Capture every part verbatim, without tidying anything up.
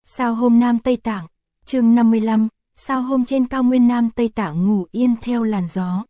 Sao hôm Nam Tây Tạng, chương năm mươi lăm, sao hôm trên cao nguyên Nam Tây Tạng ngủ yên theo làn gió.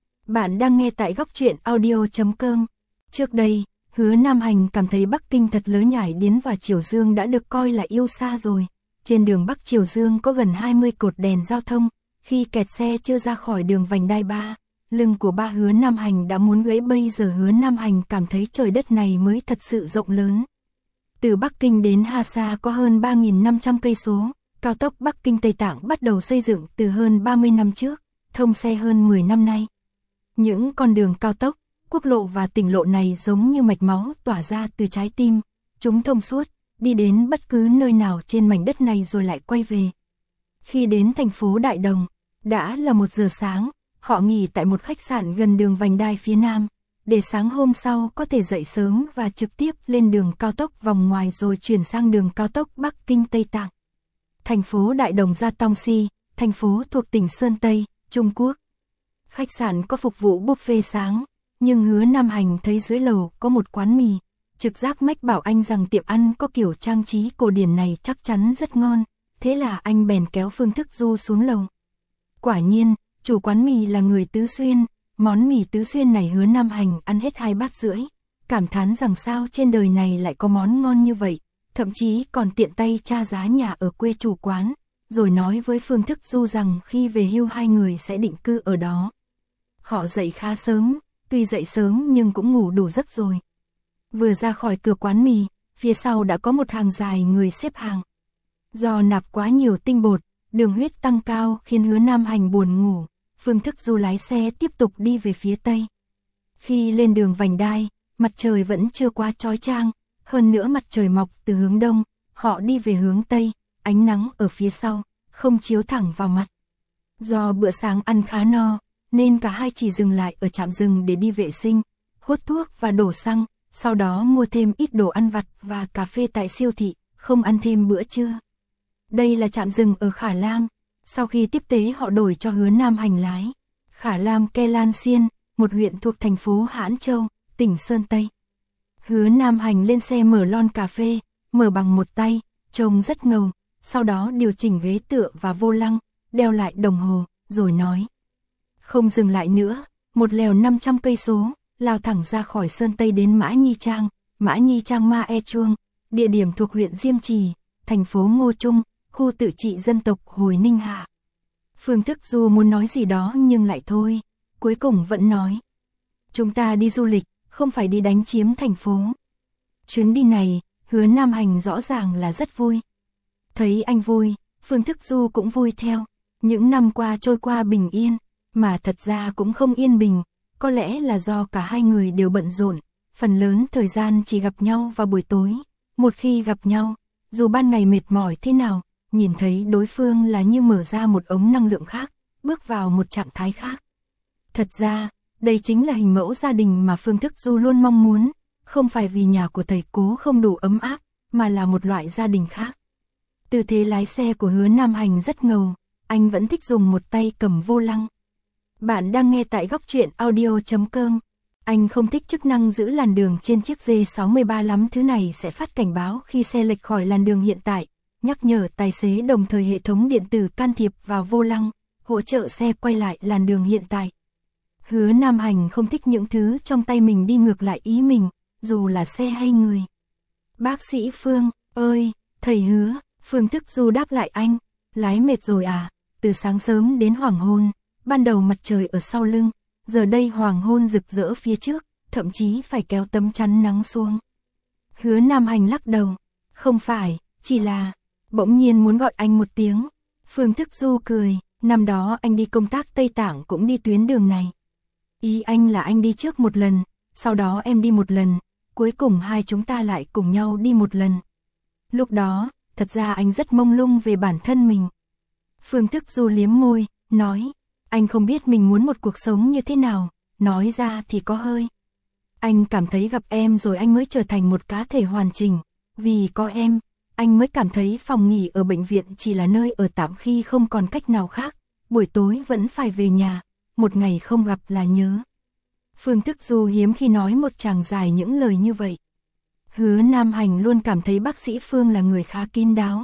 Bạn đang nghe tại góc truyện audio chấm com. Trước đây, Hứa Nam Hành cảm thấy Bắc Kinh thật lớ nhải điến và Triều Dương đã được coi là yêu xa rồi. Trên đường Bắc Triều Dương có gần hai mươi cột đèn giao thông, khi kẹt xe chưa ra khỏi đường vành đai ba, lưng của ba Hứa Nam Hành đã muốn gãy. Bây giờ Hứa Nam Hành cảm thấy trời đất này mới thật sự rộng lớn. Từ Bắc Kinh đến Hà Sa có hơn ba nghìn năm trăm cây số, cao tốc Bắc Kinh Tây Tạng bắt đầu xây dựng từ hơn ba mươi năm trước, thông xe hơn mười năm nay. Những con đường cao tốc, quốc lộ và tỉnh lộ này giống như mạch máu tỏa ra từ trái tim, chúng thông suốt, đi đến bất cứ nơi nào trên mảnh đất này rồi lại quay về. Khi đến thành phố Đại Đồng, đã là một giờ sáng, họ nghỉ tại một khách sạn gần đường vành đai phía Nam, để sáng hôm sau có thể dậy sớm và trực tiếp lên đường cao tốc vòng ngoài rồi chuyển sang đường cao tốc Bắc Kinh Tây Tạng. Thành phố Đại Đồng Gia Tongxi, thành phố thuộc tỉnh Sơn Tây, Trung Quốc. Khách sạn có phục vụ buffet sáng, nhưng Hứa Nam Hành thấy dưới lầu có một quán mì, trực giác mách bảo anh rằng tiệm ăn có kiểu trang trí cổ điển này chắc chắn rất ngon, thế là anh bèn kéo Phương Thức Du xuống lầu. Quả nhiên, chủ quán mì là người Tứ Xuyên, món mì Tứ Xuyên này Hứa Nam Hành ăn hết hai bát rưỡi, cảm thán rằng sao trên đời này lại có món ngon như vậy, thậm chí còn tiện tay tra giá nhà ở quê chủ quán, rồi nói với Phương Thức Du rằng khi về hưu hai người sẽ định cư ở đó. Họ dậy khá sớm, tuy dậy sớm nhưng cũng ngủ đủ giấc rồi. Vừa ra khỏi cửa quán mì, phía sau đã có một hàng dài người xếp hàng. Do nạp quá nhiều tinh bột, đường huyết tăng cao khiến Hứa Nam Hành buồn ngủ, Phương Thức Du lái xe tiếp tục đi về phía Tây. Khi lên đường vành đai, mặt trời vẫn chưa quá chói chang, hơn nữa mặt trời mọc từ hướng đông, họ đi về hướng Tây, ánh nắng ở phía sau, không chiếu thẳng vào mặt. Do bữa sáng ăn khá no, nên cả hai chỉ dừng lại ở trạm dừng để đi vệ sinh, hút thuốc và đổ xăng, sau đó mua thêm ít đồ ăn vặt và cà phê tại siêu thị, không ăn thêm bữa trưa. Đây là trạm dừng ở Khả Lam, sau khi tiếp tế họ đổi cho Hứa Nam Hành lái. Khả Lam Ke Lan Xiên, một huyện thuộc thành phố Hãn Châu, tỉnh Sơn Tây. Hứa Nam Hành lên xe mở lon cà phê, mở bằng một tay, trông rất ngầu, sau đó điều chỉnh ghế tựa và vô lăng, đeo lại đồng hồ, rồi nói. Không dừng lại nữa, một lèo năm trăm cây số, lao thẳng ra khỏi Sơn Tây đến Mã Nhi Trang, Mã Nhi Trang Ma E Chuông, địa điểm thuộc huyện Diêm Trì, thành phố Ngô Trung, khu tự trị dân tộc Hồi Ninh Hạ. Phương Thức Du muốn nói gì đó nhưng lại thôi, cuối cùng vẫn nói. Chúng ta đi du lịch, không phải đi đánh chiếm thành phố. Chuyến đi này, Hứa Nam Hành rõ ràng là rất vui. Thấy anh vui, Phương Thức Du cũng vui theo. Những năm qua trôi qua bình yên, mà thật ra cũng không yên bình, có lẽ là do cả hai người đều bận rộn, phần lớn thời gian chỉ gặp nhau vào buổi tối. Một khi gặp nhau, dù ban ngày mệt mỏi thế nào, nhìn thấy đối phương là như mở ra một ống năng lượng khác, bước vào một trạng thái khác. Thật ra, đây chính là hình mẫu gia đình mà Phương Thức Du luôn mong muốn, không phải vì nhà của thầy Cố không đủ ấm áp, mà là một loại gia đình khác. Tư thế lái xe của Hứa Nam Hành rất ngầu, anh vẫn thích dùng một tay cầm vô lăng. Bạn đang nghe tại góc truyện audio chấm com. Anh không thích chức năng giữ làn đường trên chiếc D sáu mươi ba lắm, thứ này sẽ phát cảnh báo khi xe lệch khỏi làn đường hiện tại, nhắc nhở tài xế, đồng thời hệ thống điện tử can thiệp vào vô lăng, hỗ trợ xe quay lại làn đường hiện tại. Hứa Nam Hành không thích những thứ trong tay mình đi ngược lại ý mình, dù là xe hay người. Bác sĩ Phương, ơi, thầy Hứa, Phương Thức Du đáp lại anh, lái mệt rồi à, từ sáng sớm đến hoàng hôn, ban đầu mặt trời ở sau lưng, giờ đây hoàng hôn rực rỡ phía trước, thậm chí phải kéo tấm chắn nắng xuống. Hứa Nam Hành lắc đầu, không phải, chỉ là, bỗng nhiên muốn gọi anh một tiếng. Phương Thức Du cười, năm đó anh đi công tác Tây Tạng cũng đi tuyến đường này. Ý anh là anh đi trước một lần, sau đó em đi một lần, cuối cùng hai chúng ta lại cùng nhau đi một lần. Lúc đó, thật ra anh rất mông lung về bản thân mình. Phương Thức Du liếm môi, nói, anh không biết mình muốn một cuộc sống như thế nào, nói ra thì có hơi. Anh cảm thấy gặp em rồi anh mới trở thành một cá thể hoàn chỉnh, vì có em, anh mới cảm thấy phòng nghỉ ở bệnh viện chỉ là nơi ở tạm khi không còn cách nào khác, buổi tối vẫn phải về nhà, một ngày không gặp là nhớ. Phương Thức Du hiếm khi nói một tràng dài những lời như vậy. Hứa Nam Hành luôn cảm thấy bác sĩ Phương là người khá kín đáo,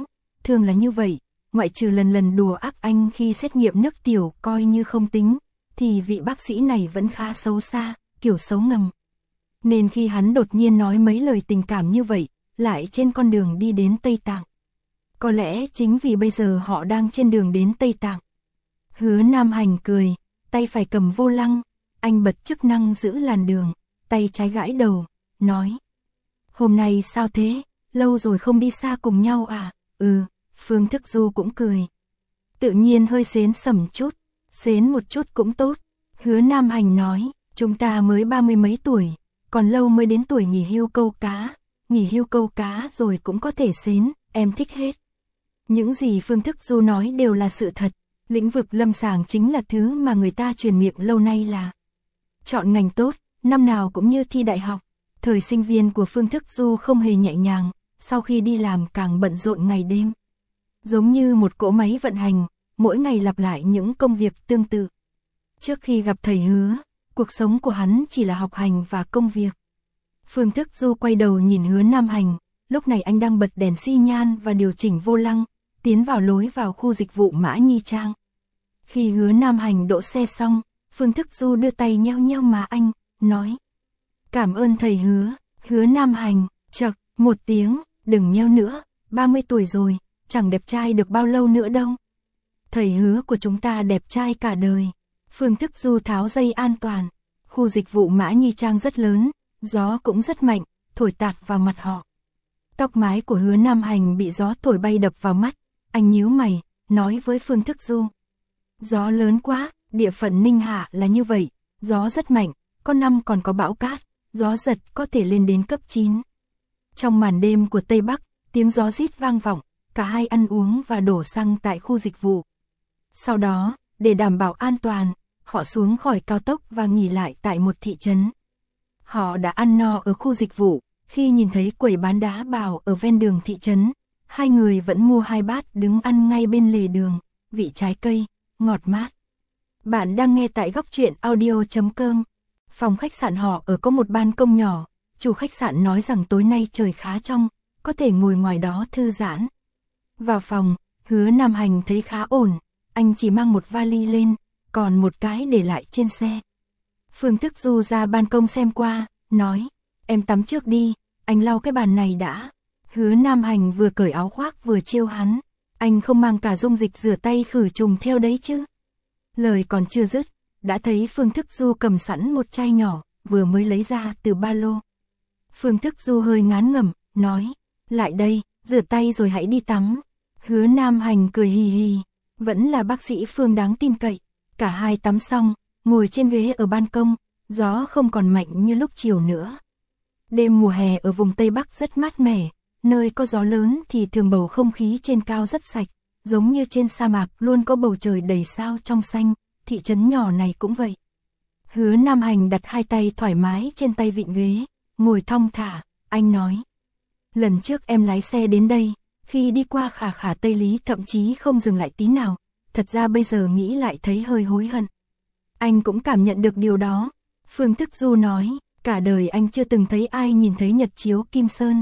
thường là như vậy, ngoại trừ lần lần đùa ác anh khi xét nghiệm nước tiểu coi như không tính, thì vị bác sĩ này vẫn khá xấu xa, kiểu xấu ngầm. Nên khi hắn đột nhiên nói mấy lời tình cảm như vậy, lại trên con đường đi đến Tây Tạng. Có lẽ chính vì bây giờ họ đang trên đường đến Tây Tạng. Hứa Nam Hành cười, tay phải cầm vô lăng, anh bật chức năng giữ làn đường, tay trái gãi đầu, nói. Hôm nay sao thế, lâu rồi không đi xa cùng nhau à? Ừ, Phương Thức Du cũng cười. Tự nhiên hơi xến sẩm chút, xến một chút cũng tốt. Hứa Nam Hành nói, chúng ta mới ba mươi mấy tuổi, còn lâu mới đến tuổi nghỉ hưu câu cá. Nghỉ hưu câu cá rồi cũng có thể xến, em thích hết. Những gì Phương Thức Du nói đều là sự thật. Lĩnh vực lâm sàng chính là thứ mà người ta truyền miệng lâu nay là chọn ngành tốt, năm nào cũng như thi đại học. Thời sinh viên của Phương Thức Du không hề nhẹ nhàng, sau khi đi làm càng bận rộn ngày đêm. Giống như một cỗ máy vận hành, mỗi ngày lặp lại những công việc tương tự. Trước khi gặp thầy Hứa, cuộc sống của hắn chỉ là học hành và công việc. Phương Thức Du quay đầu nhìn Hứa Nam Hành, lúc này anh đang bật đèn xi nhan và điều chỉnh vô lăng, tiến vào lối vào khu dịch vụ Mã Nhi Trang. Khi Hứa Nam Hành đỗ xe xong, Phương Thức Du đưa tay nheo nheo má anh, nói. Cảm ơn thầy Hứa. Hứa Nam Hành, chậc, một tiếng, đừng nheo nữa, ba mươi tuổi rồi, chẳng đẹp trai được bao lâu nữa đâu. Thầy Hứa của chúng ta đẹp trai cả đời. Phương Thức Du tháo dây an toàn. Khu dịch vụ Mã Nhi Trang rất lớn, gió cũng rất mạnh, thổi tạt vào mặt họ. Tóc mái của Hứa Nam Hành bị gió thổi bay đập vào mắt, anh nhíu mày, nói với Phương Thức Du. Gió lớn quá, địa phận Ninh Hạ là như vậy, gió rất mạnh, có năm còn có bão cát, gió giật có thể lên đến cấp chín. Trong màn đêm của Tây Bắc, tiếng gió rít vang vọng, cả hai ăn uống và đổ xăng tại khu dịch vụ. Sau đó, để đảm bảo an toàn, họ xuống khỏi cao tốc và nghỉ lại tại một thị trấn. Họ đã ăn no ở khu dịch vụ, khi nhìn thấy quầy bán đá bào ở ven đường thị trấn, hai người vẫn mua hai bát đứng ăn ngay bên lề đường, vị trái cây, ngọt mát. Bạn đang nghe tại góc truyện audio chấm com. Phòng khách sạn họ ở có một ban công nhỏ, chủ khách sạn nói rằng tối nay trời khá trong, có thể ngồi ngoài đó thư giãn. Vào phòng, Hứa Nam Hành thấy khá ổn, anh chỉ mang một vali lên, còn một cái để lại trên xe. Phương Thức Du ra ban công xem qua, nói, em tắm trước đi, anh lau cái bàn này đã. Hứa Nam Hành vừa cởi áo khoác vừa trêu hắn, anh không mang cả dung dịch rửa tay khử trùng theo đấy chứ. Lời còn chưa dứt, đã thấy Phương Thức Du cầm sẵn một chai nhỏ, vừa mới lấy ra từ ba lô. Phương Thức Du hơi ngán ngẩm, nói, lại đây, rửa tay rồi hãy đi tắm. Hứa Nam Hành cười hì hì, vẫn là bác sĩ Phương đáng tin cậy. Cả hai tắm xong, ngồi trên ghế ở ban công, gió không còn mạnh như lúc chiều nữa. Đêm mùa hè ở vùng Tây Bắc rất mát mẻ, nơi có gió lớn thì thường bầu không khí trên cao rất sạch, giống như trên sa mạc luôn có bầu trời đầy sao trong xanh, thị trấn nhỏ này cũng vậy. Hứa Nam Hành đặt hai tay thoải mái trên tay vịn ghế, ngồi thong thả, anh nói. Lần trước em lái xe đến đây, khi đi qua Khả Khả Tây Lý thậm chí không dừng lại tí nào, thật ra bây giờ nghĩ lại thấy hơi hối hận. Anh cũng cảm nhận được điều đó. Phương Thức Du nói, cả đời anh chưa từng thấy ai nhìn thấy nhật chiếu Kim Sơn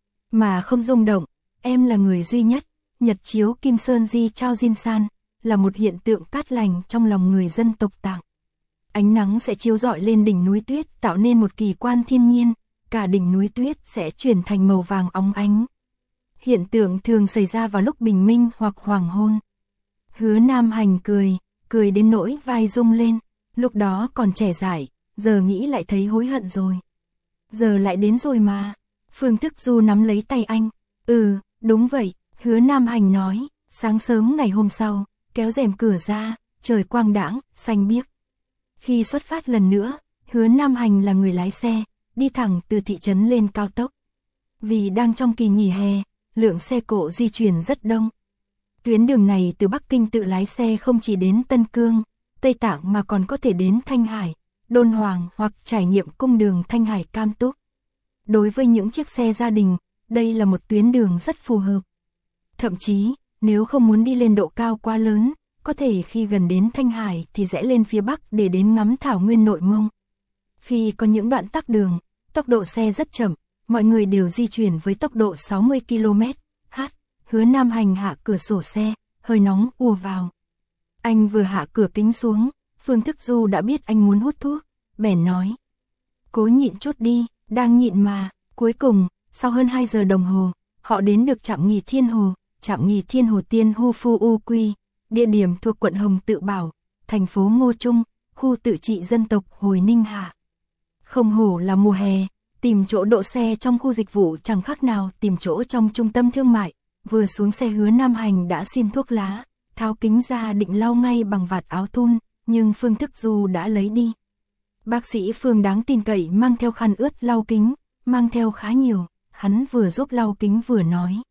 mà không rung động, em là người duy nhất. Nhật chiếu Kim Sơn Di Chao Jin San là một hiện tượng cát lành trong lòng người dân tộc Tạng. Ánh nắng sẽ chiếu rọi lên đỉnh núi tuyết tạo nên một kỳ quan thiên nhiên, cả đỉnh núi tuyết sẽ chuyển thành màu vàng óng ánh. Hiện tượng thường xảy ra vào lúc bình minh hoặc hoàng hôn. Hứa Nam Hành cười, cười đến nỗi vai rung lên, lúc đó còn trẻ dại, giờ nghĩ lại thấy hối hận rồi. Giờ lại đến rồi mà. Phương Thức Du nắm lấy tay anh, ừ, đúng vậy. Hứa Nam Hành nói, sáng sớm ngày hôm sau, kéo rèm cửa ra, trời quang đãng, xanh biếc. Khi xuất phát lần nữa, Hứa Nam Hành là người lái xe, đi thẳng từ thị trấn lên cao tốc. Vì đang trong kỳ nghỉ hè, lượng xe cộ di chuyển rất đông. Tuyến đường này từ Bắc Kinh tự lái xe không chỉ đến Tân Cương, Tây Tạng mà còn có thể đến Thanh Hải, Đôn Hoàng hoặc trải nghiệm cung đường Thanh Hải Cam Túc. Đối với những chiếc xe gia đình, đây là một tuyến đường rất phù hợp. Thậm chí, nếu không muốn đi lên độ cao quá lớn, có thể khi gần đến Thanh Hải thì rẽ lên phía Bắc để đến ngắm thảo nguyên Nội Mông. Khi có những đoạn tắc đường, tốc độ xe rất chậm, mọi người đều di chuyển với tốc độ sáu mươi ki lô mét/h. Hứa Nam Hành hạ cửa sổ xe, hơi nóng ùa vào. Anh vừa hạ cửa kính xuống, Phương Thức Du đã biết anh muốn hút thuốc, bèn nói. Cố nhịn chút đi, đang nhịn mà. Cuối cùng, sau hơn hai giờ đồng hồ, họ đến được trạm nghỉ Thiên Hồ, trạm nghỉ Thiên Hồ Tiên Hu Phu U Quy, địa điểm thuộc quận Hồng Tự Bảo, thành phố Ngô Trung, khu tự trị dân tộc Hồi Ninh Hà. Không hổ là mùa hè, tìm chỗ đỗ xe trong khu dịch vụ chẳng khác nào tìm chỗ trong trung tâm thương mại. Vừa xuống xe Hứa Nam Hành đã xin thuốc lá, tháo kính ra định lau ngay bằng vạt áo thun, nhưng Phương Thức Du đã lấy đi. Bác sĩ Phương đáng tin cậy mang theo khăn ướt lau kính, mang theo khá nhiều, hắn vừa giúp lau kính vừa nói.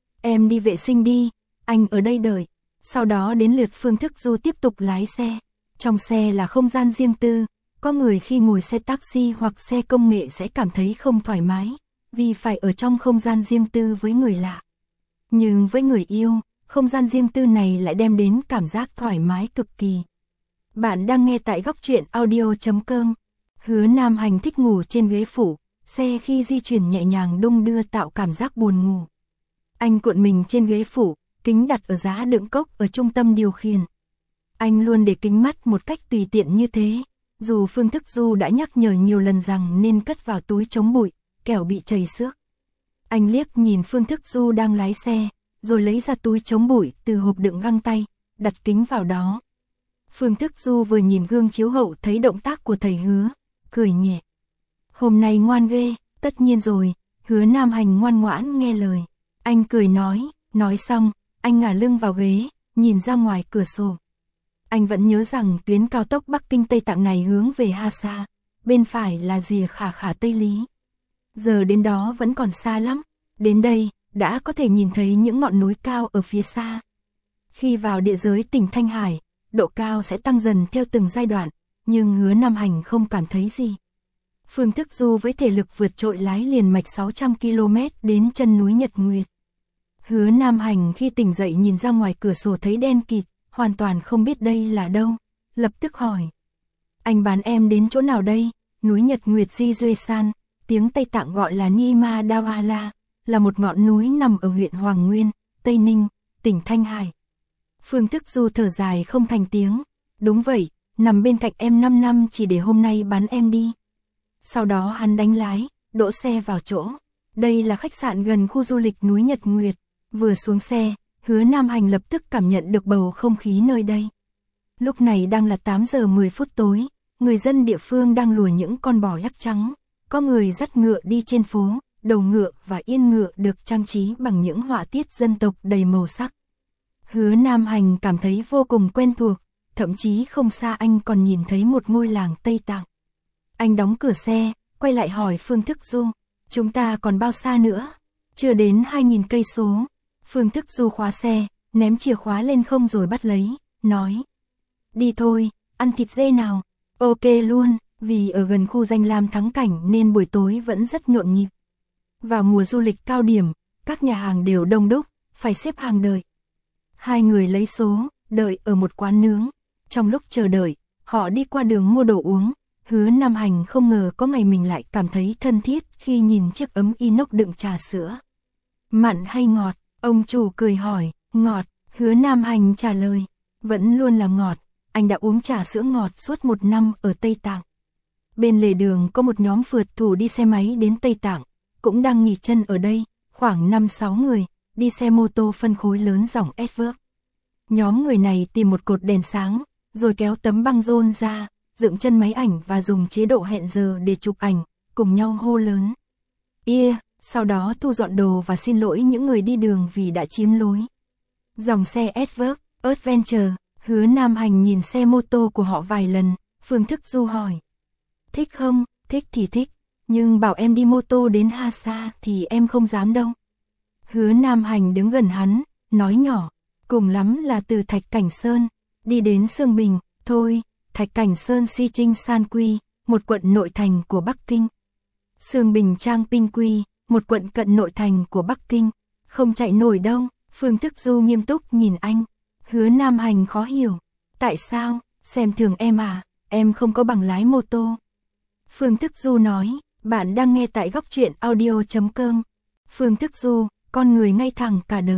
Em đi vệ sinh đi, anh ở đây đợi. Sau đó đến lượt Phương Thức Du tiếp tục lái xe. Trong xe là không gian riêng tư, có người khi ngồi xe taxi hoặc xe công nghệ sẽ cảm thấy không thoải mái, vì phải ở trong không gian riêng tư với người lạ. Nhưng với người yêu, không gian riêng tư này lại đem đến cảm giác thoải mái cực kỳ. Bạn đang nghe tại góc truyện audio chấm com. Hứa Nam Hành thích ngủ trên ghế phụ, xe khi di chuyển nhẹ nhàng đung đưa tạo cảm giác buồn ngủ. Anh cuộn mình trên ghế phụ, kính đặt ở giá đựng cốc ở trung tâm điều khiển. Anh luôn để kính mắt một cách tùy tiện như thế, dù Phương Thức Du đã nhắc nhở nhiều lần rằng nên cất vào túi chống bụi, kẻo bị chảy xước. Anh liếc nhìn Phương Thức Du đang lái xe, rồi lấy ra túi chống bụi từ hộp đựng găng tay, đặt kính vào đó. Phương Thức Du vừa nhìn gương chiếu hậu thấy động tác của thầy Hứa, cười nhẹ. Hôm nay ngoan ghê, tất nhiên rồi, Hứa Nam Hành ngoan ngoãn nghe lời. Anh cười nói, nói xong, anh ngả lưng vào ghế, nhìn ra ngoài cửa sổ. Anh vẫn nhớ rằng tuyến cao tốc Bắc Kinh Tây Tạng này hướng về Hà Sa, bên phải là rìa Khả Khả Tây Lý. Giờ đến đó vẫn còn xa lắm, đến đây, đã có thể nhìn thấy những ngọn núi cao ở phía xa. Khi vào địa giới tỉnh Thanh Hải, độ cao sẽ tăng dần theo từng giai đoạn, nhưng Hứa Nam Hành không cảm thấy gì. Phương Thức Du với thể lực vượt trội lái liền mạch sáu trăm ki lô mét đến chân núi Nhật Nguyệt. Hứa Nam Hành khi tỉnh dậy nhìn ra ngoài cửa sổ thấy đen kịt, hoàn toàn không biết đây là đâu, lập tức hỏi. Anh bán em đến chỗ nào đây? Núi Nhật Nguyệt Di Duê San, tiếng Tây Tạng gọi là Nima Dawala, là một ngọn núi nằm ở huyện Hoàng Nguyên, Tây Ninh, tỉnh Thanh Hải. Phương Thức Du thở dài không thành tiếng. Đúng vậy, nằm bên cạnh em năm năm chỉ để hôm nay bán em đi. Sau đó hắn đánh lái, đỗ xe vào chỗ. Đây là khách sạn gần khu du lịch núi Nhật Nguyệt. Vừa xuống xe, Hứa Nam Hành lập tức cảm nhận được bầu không khí nơi đây. Lúc này đang là tám giờ mười phút tối, người dân địa phương đang lùa những con bò yắc trắng. Có người dắt ngựa đi trên phố, đầu ngựa và yên ngựa được trang trí bằng những họa tiết dân tộc đầy màu sắc. Hứa Nam Hành cảm thấy vô cùng quen thuộc, thậm chí không xa anh còn nhìn thấy một ngôi làng Tây Tạng. Anh đóng cửa xe, quay lại hỏi Phương Thức Du, chúng ta còn bao xa nữa? Chưa đến hai nghìn cây số. Phương Thức Du khóa xe, ném chìa khóa lên không rồi bắt lấy, nói. Đi thôi, ăn thịt dê nào. Ok luôn, vì ở gần khu danh lam thắng cảnh nên buổi tối vẫn rất nhộn nhịp. Vào mùa du lịch cao điểm, các nhà hàng đều đông đúc, phải xếp hàng đợi. Hai người lấy số, đợi ở một quán nướng. Trong lúc chờ đợi, họ đi qua đường mua đồ uống. Hứa Nam Hành không ngờ có ngày mình lại cảm thấy thân thiết khi nhìn chiếc ấm inox đựng trà sữa. Mặn hay ngọt? Ông chủ cười hỏi. Ngọt, Hứa Nam Hành trả lời. Vẫn luôn là ngọt, anh đã uống trà sữa ngọt suốt một năm ở Tây Tạng. Bên lề đường có một nhóm phượt thủ đi xe máy đến Tây Tạng, cũng đang nghỉ chân ở đây, khoảng năm sáu người, đi xe mô tô phân khối lớn dòng Edward. Nhóm người này tìm một cột đèn sáng, rồi kéo tấm băng rôn ra, dựng chân máy ảnh và dùng chế độ hẹn giờ để chụp ảnh, cùng nhau hô lớn. Yeah, sau đó thu dọn đồ và xin lỗi những người đi đường vì đã chiếm lối. Dòng xe Edward, Adventure, Hứa Nam Hành nhìn xe mô tô của họ vài lần, Phương Thức Du hỏi. Thích không? Thích thì thích, nhưng bảo em đi mô tô đến Hà Sa thì em không dám đâu. Hứa Nam Hành đứng gần hắn, nói nhỏ, cùng lắm là từ Thạch Cảnh Sơn, đi đến Sương Bình, thôi. Thạch Cảnh Sơn Si Trinh San Quy, một quận nội thành của Bắc Kinh. Sương Bình Trang Pinh Quy, một quận cận nội thành của Bắc Kinh. Không chạy nổi đâu. Phương Thức Du nghiêm túc nhìn anh. Hứa Nam Hành khó hiểu. Tại sao? Xem thường em à? Em không có bằng lái mô tô. Phương Thức Du nói. Bạn đang nghe tại góc truyện audio chấm com. Phương Thức Du, con người ngay thẳng cả đời.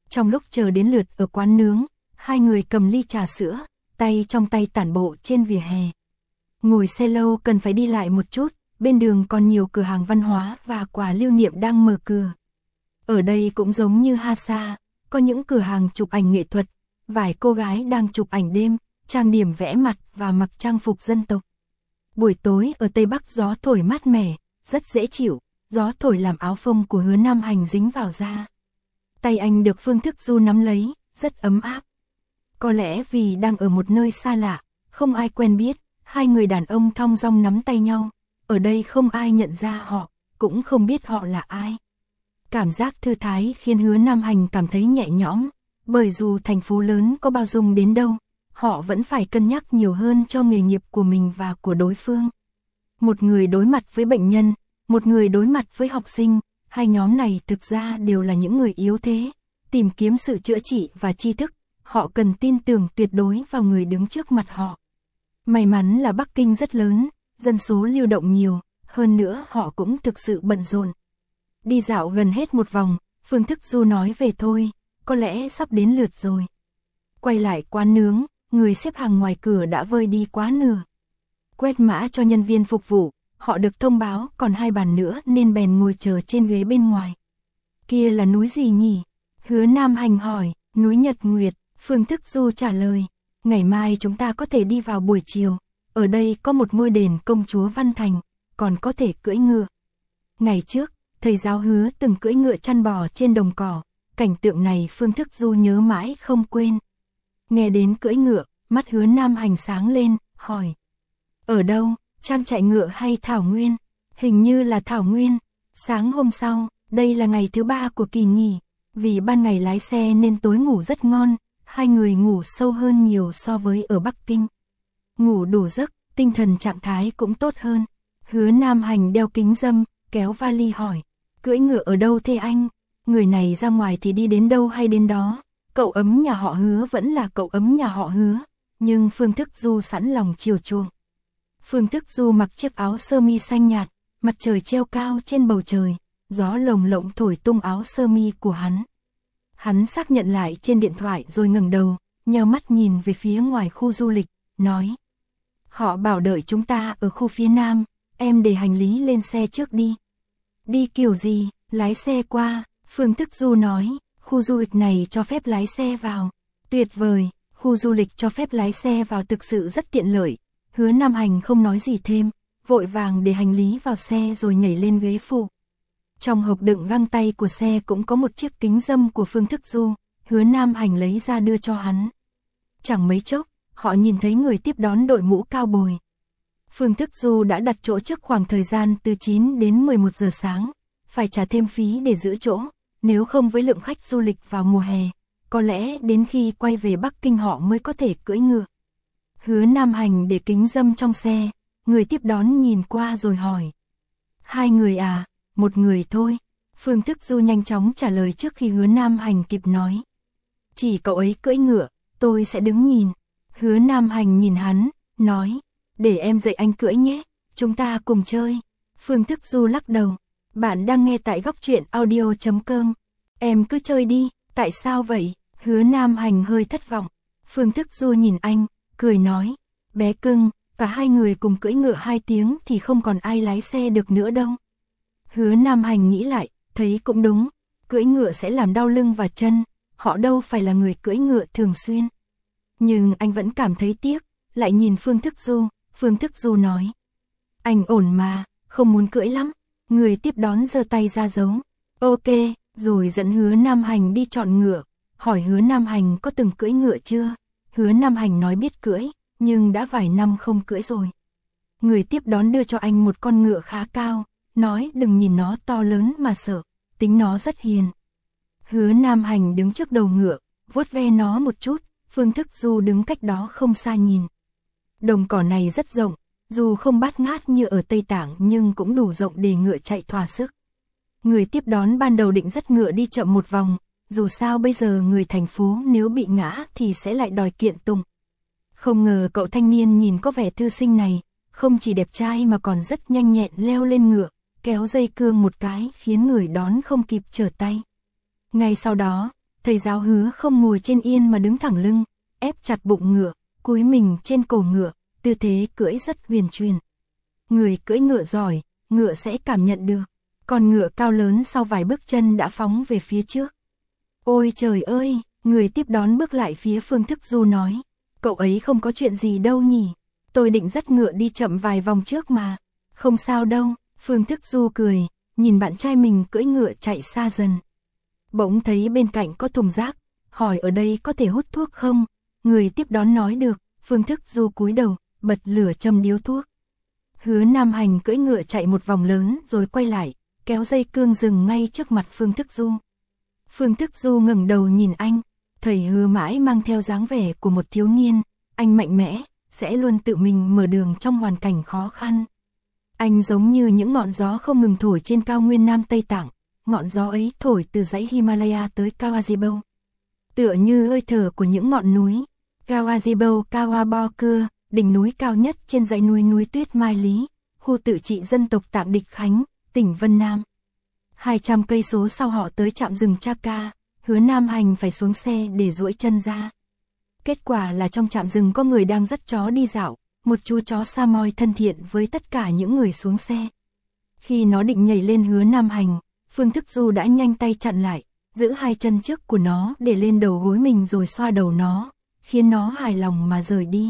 Trong lúc chờ đến lượt ở quán nướng, hai người cầm ly trà sữa, tay trong tay tản bộ trên vỉa hè. Ngồi xe lâu cần phải đi lại một chút, bên đường còn nhiều cửa hàng văn hóa và quà lưu niệm đang mở cửa. Ở đây cũng giống như Hasa, có những cửa hàng chụp ảnh nghệ thuật, vài cô gái đang chụp ảnh đêm, trang điểm vẽ mặt và mặc trang phục dân tộc. Buổi tối ở Tây Bắc gió thổi mát mẻ, rất dễ chịu, gió thổi làm áo phông của Hứa Nam Hành dính vào da. Tay anh được Phương Thức Du nắm lấy, rất ấm áp. Có lẽ vì đang ở một nơi xa lạ, không ai quen biết, hai người đàn ông thong dong nắm tay nhau. Ở đây không ai nhận ra họ, cũng không biết họ là ai. Cảm giác thư thái khiến Hứa Nam Hành cảm thấy nhẹ nhõm, bởi dù thành phố lớn có bao dung đến đâu, họ vẫn phải cân nhắc nhiều hơn cho nghề nghiệp của mình và của đối phương. Một người đối mặt với bệnh nhân, một người đối mặt với học sinh, hai nhóm này thực ra đều là những người yếu thế, tìm kiếm sự chữa trị và tri thức, họ cần tin tưởng tuyệt đối vào người đứng trước mặt họ. May mắn là Bắc Kinh rất lớn, dân số lưu động nhiều, hơn nữa họ cũng thực sự bận rộn. Đi dạo gần hết một vòng, Phương Thức Du nói về thôi, có lẽ sắp đến lượt rồi. Quay lại quán nướng, người xếp hàng ngoài cửa đã vơi đi quá nửa. Quét mã cho nhân viên phục vụ, họ được thông báo còn hai bàn nữa nên bèn ngồi chờ trên ghế bên ngoài. Kia là núi gì nhỉ? Hứa Nam Hành hỏi. Núi Nhật Nguyệt, Phương Thức Du trả lời. Ngày mai chúng ta có thể đi vào buổi chiều, ở đây có một ngôi đền công chúa Văn Thành, còn có thể cưỡi ngựa. Ngày trước, thầy giáo Hứa từng cưỡi ngựa chăn bò trên đồng cỏ, cảnh tượng này Phương Thức Du nhớ mãi không quên. Nghe đến cưỡi ngựa, mắt Hứa Nam Hành sáng lên, hỏi. Ở đâu, trang trại ngựa hay thảo nguyên? Hình như là thảo nguyên. Sáng hôm sau, đây là ngày thứ ba của kỳ nghỉ, vì ban ngày lái xe nên tối ngủ rất ngon, hai người ngủ sâu hơn nhiều so với ở Bắc Kinh. Ngủ đủ giấc, tinh thần trạng thái cũng tốt hơn. Hứa Nam Hành đeo kính râm, kéo vali hỏi. Cưỡi ngựa ở đâu thế anh? Người này ra ngoài thì đi đến đâu hay đến đó? Cậu ấm nhà họ Hứa vẫn là cậu ấm nhà họ Hứa, nhưng Phương Thức Du sẵn lòng chiều chuộng. Phương Thức Du mặc chiếc áo sơ mi xanh nhạt, mặt trời treo cao trên bầu trời, gió lồng lộng thổi tung áo sơ mi của hắn. Hắn xác nhận lại trên điện thoại rồi ngẩng đầu, nheo mắt nhìn về phía ngoài khu du lịch, nói. Họ bảo đợi chúng ta ở khu phía nam, em để hành lý lên xe trước đi. Đi kiểu gì, lái xe qua, Phương Thức Du nói, khu du lịch này cho phép lái xe vào. Tuyệt vời, khu du lịch cho phép lái xe vào thực sự rất tiện lợi. Hứa Nam Hành không nói gì thêm, vội vàng để hành lý vào xe rồi nhảy lên ghế phụ. Trong hộp đựng găng tay của xe cũng có một chiếc kính râm của Phương Thức Du, Hứa Nam Hành lấy ra đưa cho hắn. Chẳng mấy chốc, họ nhìn thấy người tiếp đón đội mũ cao bồi. Phương Thức Du đã đặt chỗ trước khoảng thời gian từ chín đến mười một giờ sáng, phải trả thêm phí để giữ chỗ, nếu không với lượng khách du lịch vào mùa hè, có lẽ đến khi quay về Bắc Kinh họ mới có thể cưỡi ngựa. Hứa Nam Hành để kính râm trong xe, người tiếp đón nhìn qua rồi hỏi. Hai người à, một người thôi. Phương Thức Du nhanh chóng trả lời trước khi Hứa Nam Hành kịp nói. Chỉ cậu ấy cưỡi ngựa, tôi sẽ đứng nhìn. Hứa Nam Hành nhìn hắn, nói. Để em dạy anh cưỡi nhé, chúng ta cùng chơi. Phương Thức Du lắc đầu. Bạn đang nghe tại góc truyện audio chấm com. Em cứ chơi đi, tại sao vậy? Hứa Nam Hành hơi thất vọng. Phương Thức Du nhìn anh, cười nói. Bé cưng, cả hai người cùng cưỡi ngựa hai tiếng thì không còn ai lái xe được nữa đâu. Hứa Nam Hành nghĩ lại, thấy cũng đúng. Cưỡi ngựa sẽ làm đau lưng và chân, họ đâu phải là người cưỡi ngựa thường xuyên. Nhưng anh vẫn cảm thấy tiếc, lại nhìn Phương Thức Du. Phương Thức Du nói. Anh ổn mà, không muốn cưỡi lắm. Người tiếp đón giơ tay ra dấu. Ok, rồi dẫn Hứa Nam Hành đi chọn ngựa. Hỏi Hứa Nam Hành có từng cưỡi ngựa chưa? Hứa Nam Hành nói biết cưỡi, nhưng đã vài năm không cưỡi rồi. Người tiếp đón đưa cho anh một con ngựa khá cao, nói đừng nhìn nó to lớn mà sợ, tính nó rất hiền. Hứa Nam Hành đứng trước đầu ngựa, vuốt ve nó một chút, Phương Thức Du đứng cách đó không xa nhìn. Đồng cỏ này rất rộng, dù không bát ngát như ở Tây Tạng nhưng cũng đủ rộng để ngựa chạy thỏa sức. Người tiếp đón ban đầu định dắt ngựa đi chậm một vòng, dù sao bây giờ người thành phố nếu bị ngã thì sẽ lại đòi kiện tụng. Không ngờ cậu thanh niên nhìn có vẻ thư sinh này, không chỉ đẹp trai mà còn rất nhanh nhẹn leo lên ngựa, kéo dây cương một cái khiến người đón không kịp trở tay. Ngay sau đó, Thầy giáo Hứa không ngồi trên yên mà đứng thẳng lưng, ép chặt bụng ngựa, cúi mình trên cổ ngựa, tư thế cưỡi rất huyền truyền. Người cưỡi ngựa giỏi, ngựa sẽ cảm nhận được, còn ngựa cao lớn sau vài bước chân đã phóng về phía trước. Ôi trời ơi, người tiếp đón bước lại phía Phương Thức Du nói, cậu ấy không có chuyện gì đâu nhỉ, tôi định dắt ngựa đi chậm vài vòng trước mà, không sao đâu. Phương Thức Du cười, nhìn bạn trai mình cưỡi ngựa chạy xa dần. Bỗng thấy bên cạnh có thùng rác, hỏi ở đây có thể hút thuốc không? Người tiếp đón nói được, Phương Thức Du cúi đầu, bật lửa châm điếu thuốc. Hứa Nam Hành cưỡi ngựa chạy một vòng lớn rồi quay lại, kéo dây cương dừng ngay trước mặt Phương Thức Du. Phương Thức Du ngẩng đầu nhìn anh, thầy Hứa mãi mang theo dáng vẻ của một thiếu niên, anh mạnh mẽ, sẽ luôn tự mình mở đường trong hoàn cảnh khó khăn. Anh giống như những ngọn gió không ngừng thổi trên cao nguyên Nam Tây Tạng, ngọn gió ấy thổi từ dãy Himalaya tới Kawajibou. Tựa như hơi thở của những ngọn núi, Kawajibou Kawabokur, đỉnh núi cao nhất trên dãy núi núi tuyết Mai Lý, khu tự trị dân tộc Tạng Địch Khánh, tỉnh Vân Nam. hai trăm cây số sau họ tới trạm rừng Chaka, Hứa Nam Hành phải xuống xe để duỗi chân ra. Kết quả là trong trạm rừng có người đang dắt chó đi dạo, một chú chó Samoy thân thiện với tất cả những người xuống xe. Khi nó định nhảy lên Hứa Nam Hành, Phương Thức Du đã nhanh tay chặn lại, giữ hai chân trước của nó để lên đầu gối mình rồi xoa đầu nó, khiến nó hài lòng mà rời đi.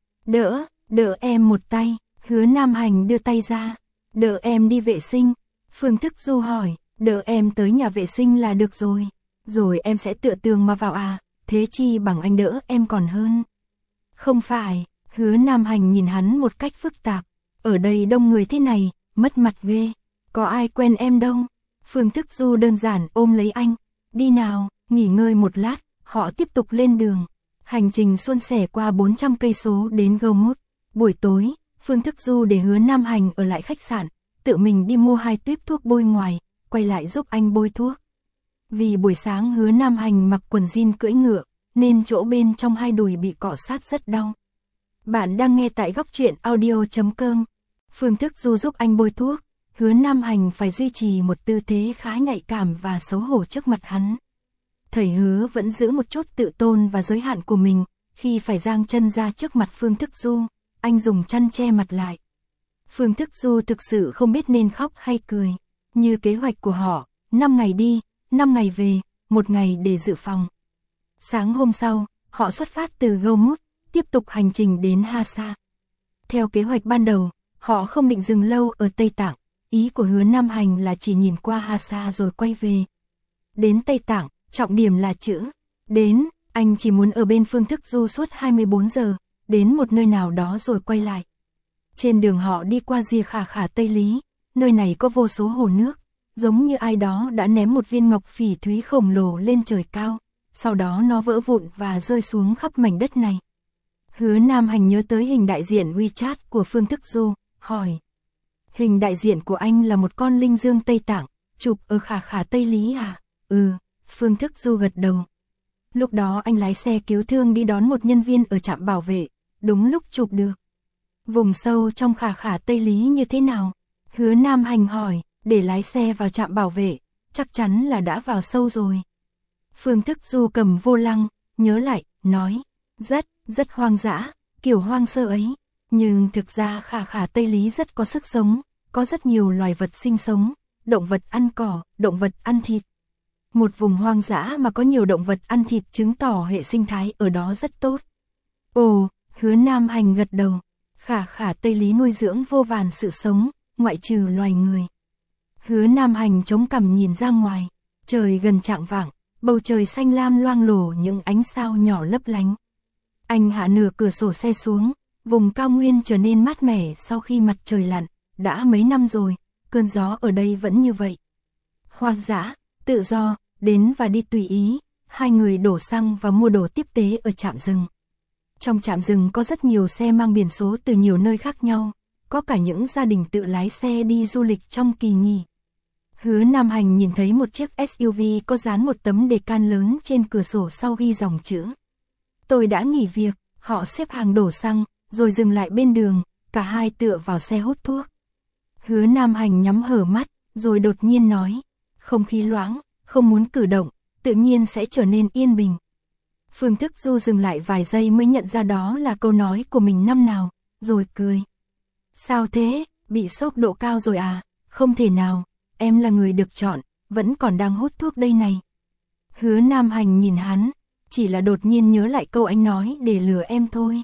Đỡ, đỡ em một tay, Hứa Nam Hành đưa tay ra, đỡ em đi vệ sinh. Phương Thức Du hỏi, đỡ em tới nhà vệ sinh là được rồi, rồi em sẽ tựa tường mà vào à, thế chi bằng anh đỡ em còn hơn. Không phải, Hứa Nam Hành nhìn hắn một cách phức tạp, ở đây đông người thế này, mất mặt ghê, có ai quen em đâu. Phương Thức Du đơn giản ôm lấy anh, đi nào, nghỉ ngơi một lát, họ tiếp tục lên đường. Hành trình suôn sẻ qua bốn trăm cây số đến Gomut. Buổi tối, Phương Thức Du để Hứa Nam Hành ở lại khách sạn, tự mình đi mua hai tuyếp thuốc bôi ngoài, quay lại giúp anh bôi thuốc. Vì buổi sáng Hứa Nam Hành mặc quần jean cưỡi ngựa, nên chỗ bên trong hai đùi bị cọ sát rất đau. Bạn đang nghe tại góc truyện audio chấm com. Phương Thức Du giúp anh bôi thuốc, Hứa Nam Hành phải duy trì một tư thế khá nhạy cảm và xấu hổ trước mặt hắn. Thầy Hứa vẫn giữ một chút tự tôn và giới hạn của mình, khi phải giang chân ra trước mặt Phương Thức Du, anh dùng chăn che mặt lại. Phương Thức Du thực sự không biết nên khóc hay cười, như kế hoạch của họ, năm ngày đi, năm ngày về, một ngày để dự phòng. Sáng hôm sau, họ xuất phát từ Gomut, tiếp tục hành trình đến Hasa. Theo kế hoạch ban đầu, họ không định dừng lâu ở Tây Tạng, ý của Hứa Nam Hành là chỉ nhìn qua Hasa rồi quay về. Đến Tây Tạng, trọng điểm là chữ đến, anh chỉ muốn ở bên Phương Thức Du suốt hai mươi bốn giờ, đến một nơi nào đó rồi quay lại. Trên đường họ đi qua Rìa Khả Khả Tây Lý, nơi này có vô số hồ nước, giống như ai đó đã ném một viên ngọc phỉ thúy khổng lồ lên trời cao, sau đó nó vỡ vụn và rơi xuống khắp mảnh đất này. Hứa Nam Hành nhớ tới hình đại diện WeChat của Phương Thức Du, hỏi. Hình đại diện của anh là một con linh dương Tây Tạng, chụp ở Khả Khả Tây Lý à? Ừ, Phương Thức Du gật đầu. Lúc đó anh lái xe cứu thương đi đón một nhân viên ở trạm bảo vệ, đúng lúc chụp được. Vùng sâu trong Khả Khả Tây Lý như thế nào? Hứa Nam Hành hỏi, để lái xe vào trạm bảo vệ, chắc chắn là đã vào sâu rồi. Phương Thức Du cầm vô lăng, nhớ lại, nói, rất, rất hoang dã, kiểu hoang sơ ấy. Nhưng thực ra Khả Khả Tây Lý rất có sức sống, có rất nhiều loài vật sinh sống, động vật ăn cỏ, động vật ăn thịt. Một vùng hoang dã mà có nhiều động vật ăn thịt chứng tỏ hệ sinh thái ở đó rất tốt. Ồ, Hứa Nam Hành gật đầu. Khả Khả Tây Lý nuôi dưỡng vô vàn sự sống, ngoại trừ loài người. Hứa Nam Hành chống cằm nhìn ra ngoài, trời gần chạng vạng, bầu trời xanh lam loang lổ những ánh sao nhỏ lấp lánh. Anh hạ nửa cửa sổ xe xuống, vùng cao nguyên trở nên mát mẻ sau khi mặt trời lặn, đã mấy năm rồi, cơn gió ở đây vẫn như vậy. Hoang dã, tự do, đến và đi tùy ý, hai người đổ xăng và mua đồ tiếp tế ở trạm rừng. Trong trạm rừng có rất nhiều xe mang biển số từ nhiều nơi khác nhau, có cả những gia đình tự lái xe đi du lịch trong kỳ nghỉ. Hứa Nam Hành nhìn thấy một chiếc ét u vê có dán một tấm đề can lớn trên cửa sổ sau ghi dòng chữ. Tôi đã nghỉ việc, họ xếp hàng đổ xăng, rồi dừng lại bên đường, cả hai tựa vào xe hút thuốc. Hứa Nam Hành nhắm hở mắt, rồi đột nhiên nói, không khí loãng, không muốn cử động, tự nhiên sẽ trở nên yên bình. Phương Thức Du dừng lại vài giây mới nhận ra đó là câu nói của mình năm nào, rồi cười. Sao thế, bị sốc độ cao rồi à? Không thể nào, em là người được chọn, vẫn còn đang hút thuốc đây này. Hứa Nam Hành nhìn hắn, chỉ là đột nhiên nhớ lại câu anh nói để lừa em thôi.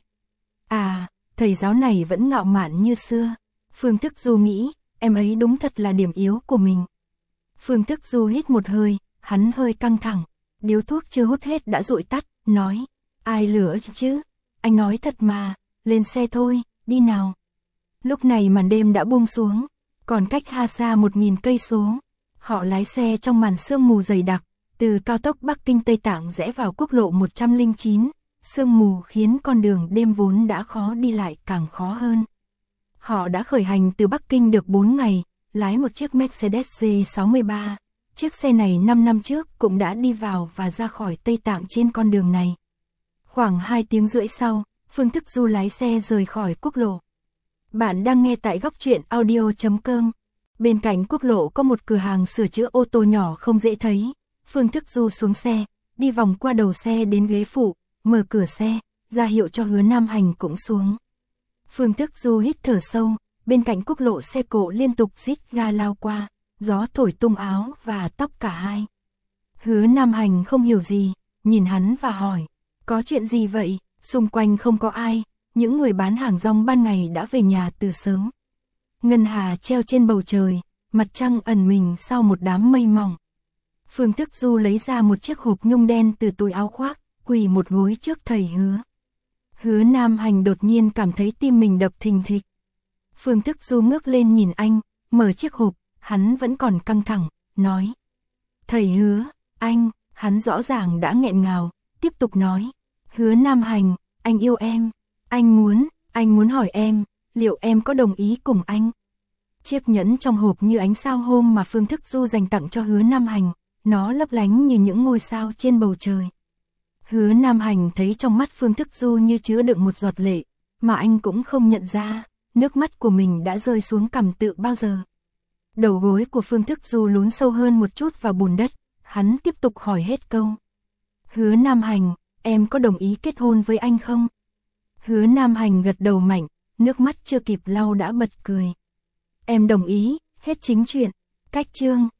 À, thầy giáo này vẫn ngạo mạn như xưa. Phương Thức Du nghĩ, em ấy đúng thật là điểm yếu của mình. Phương Thức Du hít một hơi, hắn hơi căng thẳng, điếu thuốc chưa hút hết đã dụi tắt, nói, ai lừa chứ, anh nói thật mà, lên xe thôi, đi nào. Lúc này màn đêm đã buông xuống, còn cách Ha Sa một nghìn cây số. Họ lái xe trong màn sương mù dày đặc, từ cao tốc Bắc Kinh Tây Tạng rẽ vào quốc lộ một trăm lẻ chín, sương mù khiến con đường đêm vốn đã khó đi lại càng khó hơn. Họ đã khởi hành từ Bắc Kinh được bốn ngày, lái một chiếc Mercedes G sáu mươi ba. Chiếc xe này năm năm trước cũng đã đi vào và ra khỏi Tây Tạng trên con đường này. Khoảng hai tiếng rưỡi sau, Phương Thức Du lái xe rời khỏi quốc lộ. Bạn đang nghe tại góc truyện audio chấm com. Bên cạnh quốc lộ có một cửa hàng sửa chữa ô tô nhỏ không dễ thấy. Phương Thức Du xuống xe, đi vòng qua đầu xe đến ghế phụ, mở cửa xe, ra hiệu cho Hứa Nam Hành cũng xuống. Phương Thức Du hít thở sâu, bên cạnh quốc lộ xe cộ liên tục rít ga lao qua, gió thổi tung áo và tóc cả hai. Hứa Nam Hành không hiểu gì, nhìn hắn và hỏi, có chuyện gì vậy? Xung quanh không có ai, những người bán hàng rong ban ngày đã về nhà từ sớm. Ngân hà treo trên bầu trời, mặt trăng ẩn mình sau một đám mây mỏng. Phương Thức Du lấy ra một chiếc hộp nhung đen từ túi áo khoác, quỳ một gối trước thầy Hứa. Hứa Nam Hành đột nhiên cảm thấy tim mình đập thình thịch. Phương Thức Du ngước lên nhìn anh, mở chiếc hộp, hắn vẫn còn căng thẳng, nói. Thầy Hứa, anh, hắn rõ ràng đã nghẹn ngào, tiếp tục nói. Hứa Nam Hành, anh yêu em, anh muốn, anh muốn hỏi em, liệu em có đồng ý cùng anh? Chiếc nhẫn trong hộp như ánh sao hôm mà Phương Thức Du dành tặng cho Hứa Nam Hành, nó lấp lánh như những ngôi sao trên bầu trời. Hứa Nam Hành thấy trong mắt Phương Thức Du như chứa đựng một giọt lệ, mà anh cũng không nhận ra, nước mắt của mình đã rơi xuống cằm tự bao giờ. Đầu gối của Phương Thức Du lún sâu hơn một chút vào bùn đất, hắn tiếp tục hỏi hết câu. Hứa Nam Hành, em có đồng ý kết hôn với anh không? Hứa Nam Hành gật đầu mạnh, nước mắt chưa kịp lau đã bật cười. Em đồng ý, hết chính chuyện, cách chương.